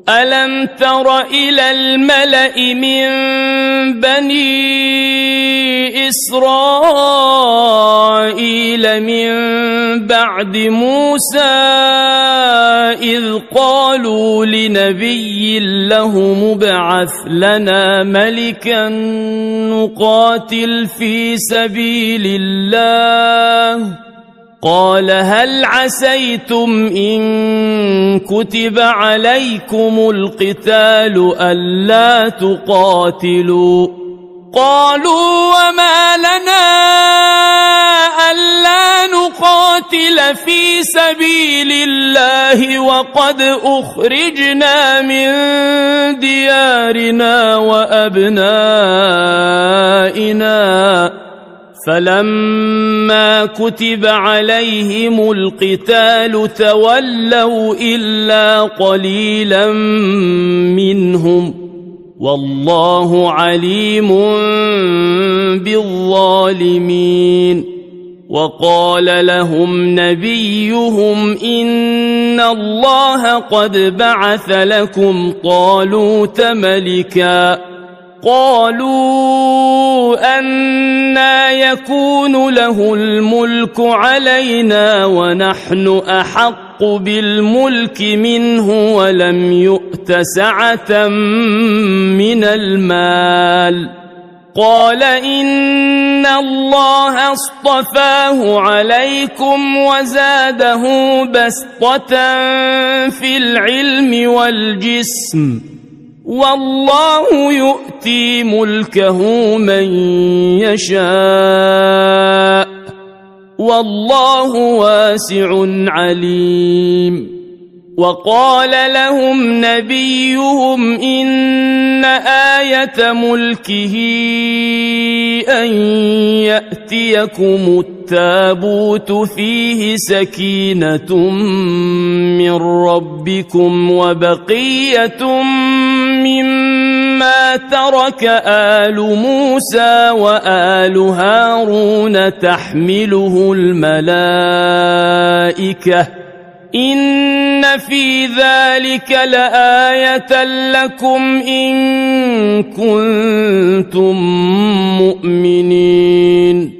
ألم تر إلى الملأ من بني إسرائيل من بعد موسى إذ قالوا لنبي له مبعث لنا ملكا نقاتل في سبيل الله قال هل عسيتم إن كتب عليكم القتال ألا تقاتلوا قالوا وما لنا ألا نقاتل في سبيل الله وقد أخرجنا من ديارنا وأبنائنا فلما كتب عليهم القتال تولوا إلا قليلا منهم والله عليم بالظالمين وقال لهم نبيهم إن الله قد بعث لكم طالوت ملكا قالوا أنى يكون له الملك علينا ونحن أحق بالملك منه ولم يؤت سعة من المال قال إن الله اصطفاه عليكم وزاده بسطة في العلم والجسم والله يؤتي ملكه من يشاء والله واسع عليم وقال لهم نبيهم إن آية ملكه أن يأتيكم التابوت فيه سكينة من ربكم وبقية مما ترك آل موسى وآل هارون تحمله الملائكة إن في ذلك لآية لكم إن كنتم مؤمنين